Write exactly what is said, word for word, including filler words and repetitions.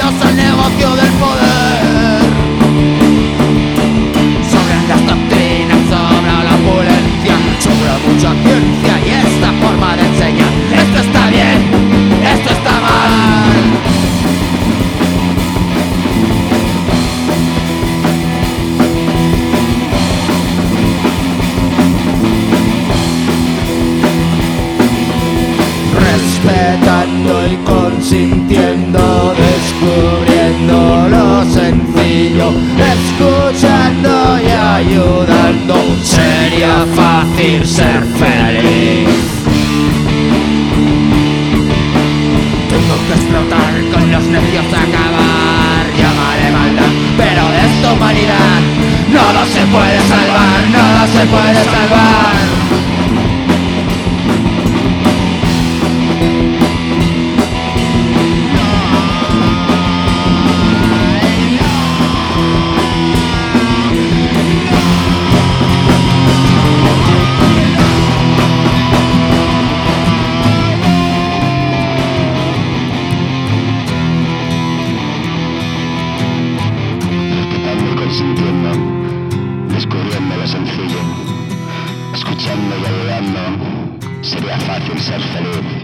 sometidos al negocio del poder. Sobran las doctrinas, sobra la opulencia, sobra mucha ciencia y esta forma de enseñar. Esto está bien, esto está mal. Respetando y consintiendo, descubriendo lo sencillo, escuchando y ayudando, sería fácil ser feliz. Tengo que explotar con los necios, acabar, llamaré maldad, pero de esta humanidad nada se puede salvar, nada se puede salvar. Sintiendo, descubriendo lo sencillo, escuchando y ayudando, sería fácil ser feliz.